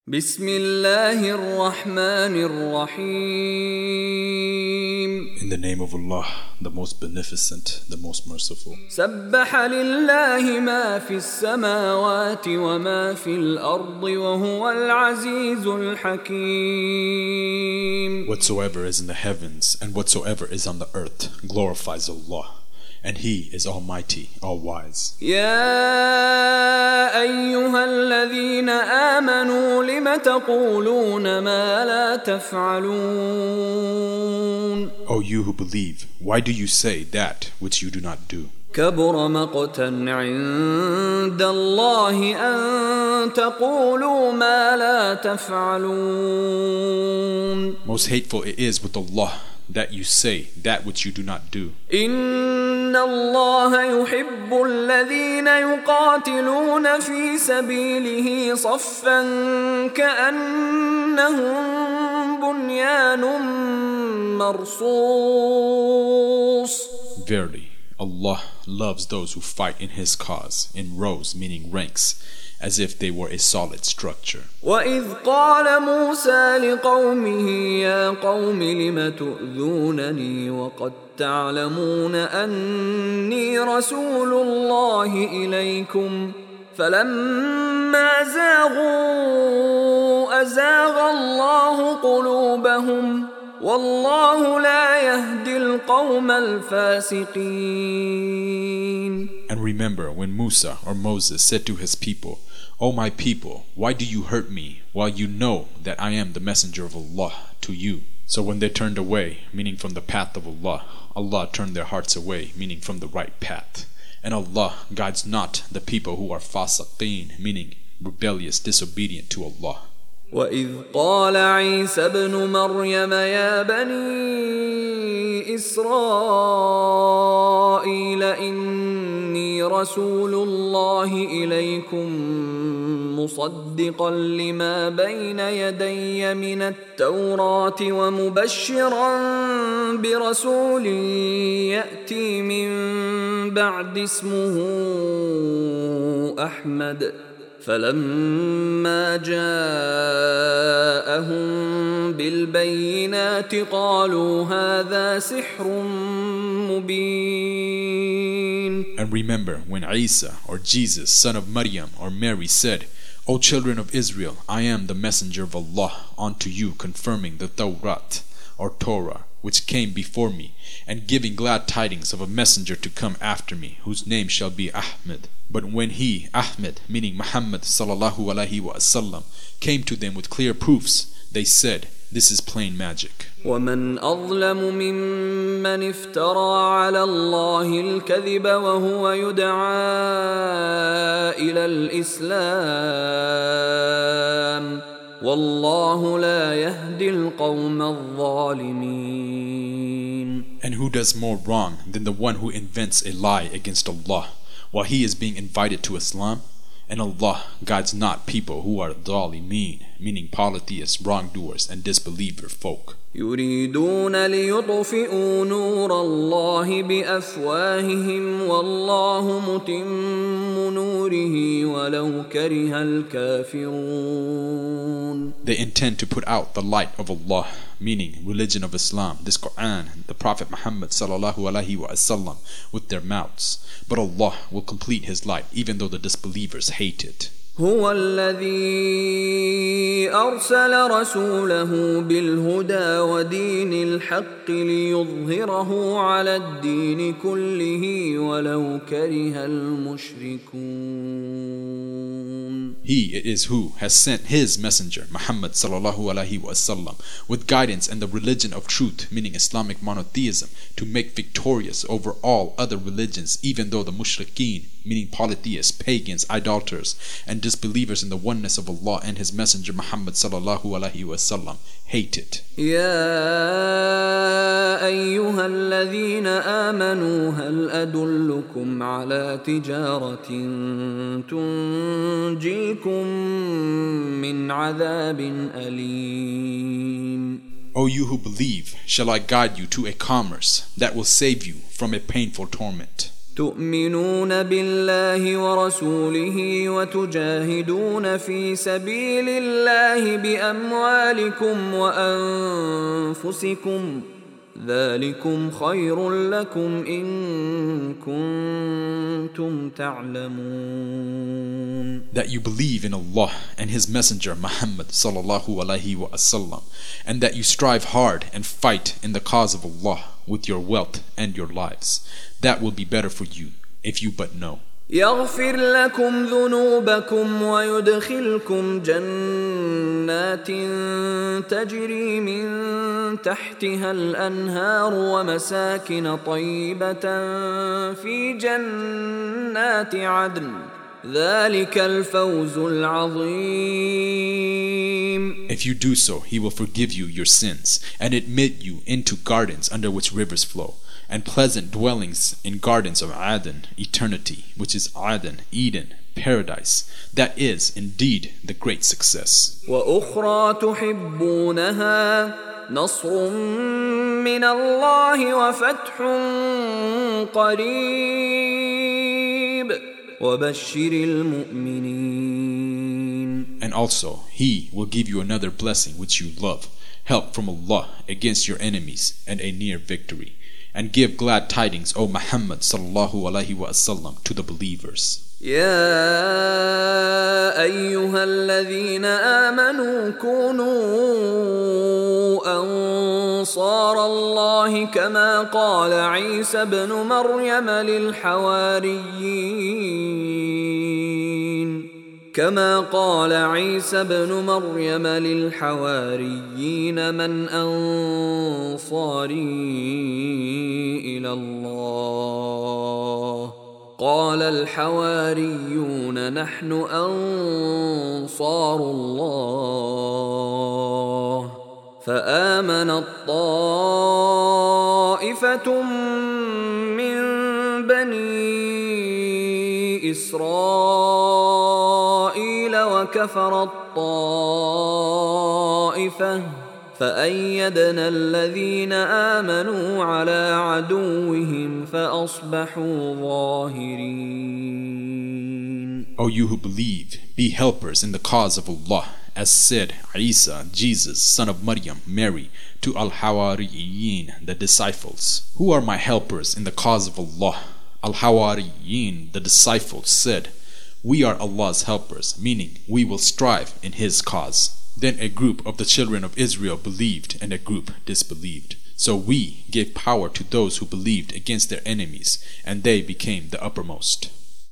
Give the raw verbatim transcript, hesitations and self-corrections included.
بسم الله الرحمن الرحيم. In the name of Allah, the most beneficent, the most merciful. سبح لله ما في السماوات وما في الأرض وهو العزيز الحكيم. Whatsoever is in the heavens and whatsoever is on the earth glorifies Allah, and He is Almighty, All-Wise. يا أيها الذين آمنوا لم تقولون ما لا تفعلون. O you who believe, why do you say that which you do not do? كبر مقتا عند الله أن تقولوا ما لا تفعلون. Most hateful it is with Allah that you say that which you do not do. إن الله يحب الذين يقاتلون في سبيله صفا كأنهم بنيان مرصوص. Verily, Allah loves those who fight in His cause in rows, meaning ranks, as if they were a solid structure. وإذ قال موسى لقومه يا قوم لم تؤذونني وقد تعلمون أني رسول الله إليكم فلما زاغوا أزاغ الله قلوبهم والله لا يهدي القوم الفاسقين. And remember when Musa or Moses said to his people, O my people, why do you hurt me while you know that I am the messenger of Allah to you? So when they turned away, meaning from the path of Allah, Allah turned their hearts away, meaning from the right path. And Allah guides not the people who are fasiqeen, meaning rebellious, disobedient to Allah. وإذ قال عيسى ابن مريم يا بني إسرائيل إني رسول الله إليكم مصدقا لما بين يدي من التوراة ومبشرا برسول يأتي من بعد اسمه أحمد فلما جاءهم بالبينات قالوا هذا سحر مبين. And remember when Isa or Jesus, son of Maryam or Mary said, O children of Israel, I am the messenger of Allah unto you, confirming the Tawrat or Torah which came before me, and giving glad tidings of a messenger to come after me, whose name shall be Ahmed. But when he, Ahmed, meaning Muhammad sallallahu alaihi wasallam, came to them with clear proofs, they said, this is plain magic. ومن أظلم ممن افترى على الله الكذب وهو يدعى إلى الإسلام والله لا يهدي القوم الظالمين. And who does more wrong than the one who invents a lie against Allah while he is being invited to Islam? And Allah guides not people who are dhalimin, meaning polytheists, wrongdoers, and disbeliever folk. يريدون ليطفئوا نور الله بأفواههم والله متم نوره ولو كره الكافرون. They intend to put out the light of Allah, meaning religion of Islam, this Quran, the Prophet Muhammad sallallahu alaihi wasallam, with their mouths. But Allah will complete His light even though the disbelievers hate it. هو الذي أرسل رسوله بالهدى ودين الحق ليظهره على الدين كله ولو كره المشركون. He it is who has sent His messenger Muhammad sallallahu alaihi wasallam with guidance and the religion of truth, meaning Islamic monotheism, to make victorious over all other religions, even though the mushrikeen, meaning polytheists, pagans, idolaters, and disbelievers in the oneness of Allah and His messenger Muhammad sallallahu alaihi wasallam hate it. يا أيها الذين آمنوا هل أدلكم على تجارة تنجيكم من عذاب أليم. O you who believe, shall I guide you to a commerce that will save you from a painful torment? تؤمنون بالله ورسوله وتجاهدون في سبيل الله بأموالكم وأنفسكم ذلكم خير لكم إن كنتم تعلمون. That you believe in Allah and His Messenger Muhammad sallallahu alaihi wasallam, and that you strive hard and fight in the cause of Allah with your wealth and your lives. That will be better for you if you but know. يغفر لكم ذنوبكم ويدخلكم جنات تجري من تحتها الأنهار ومساكن طيبة في جنات عدن ذلك الفوز العظيم. If you do so, He will forgive you your sins and admit you into gardens under which rivers flow, and pleasant dwellings in gardens of Aden, eternity, which is Aden, Eden, paradise. That is indeed the great success. وأخرى تحبونها نصر من الله وفتح قريب وبشر المؤمنين. And also, He will give you another blessing which you love, help from Allah against your enemies, and a near victory. And give glad tidings, O Muhammad sallallahu alaihi wasallam, to the believers. يا أيها الذين آمنوا كونوا أنصار الله كما قال عيسى ابن مريم للحواريين كما قال عيسى ابن مريم للحواريين من أنصاري إلى الله قال الحواريون نحن أنصار الله فآمنت طائفة من بني إسرائيل وكفرت طائفة فأيدنا الذين آمنوا على عدوهم فأصبحوا ظاهرين. O you who believe, be helpers in the cause of Allah, as said Isa, Jesus, son of Maryam, Mary, to Al-Hawariyin, the disciples. Who are my helpers in the cause of Allah? Al-Hawariyin, the disciples, said, we are Allah's helpers, meaning we will strive in His cause. Then a group of the children of Israel believed and a group disbelieved. So we gave power to those who believed against their enemies, and they became the uppermost.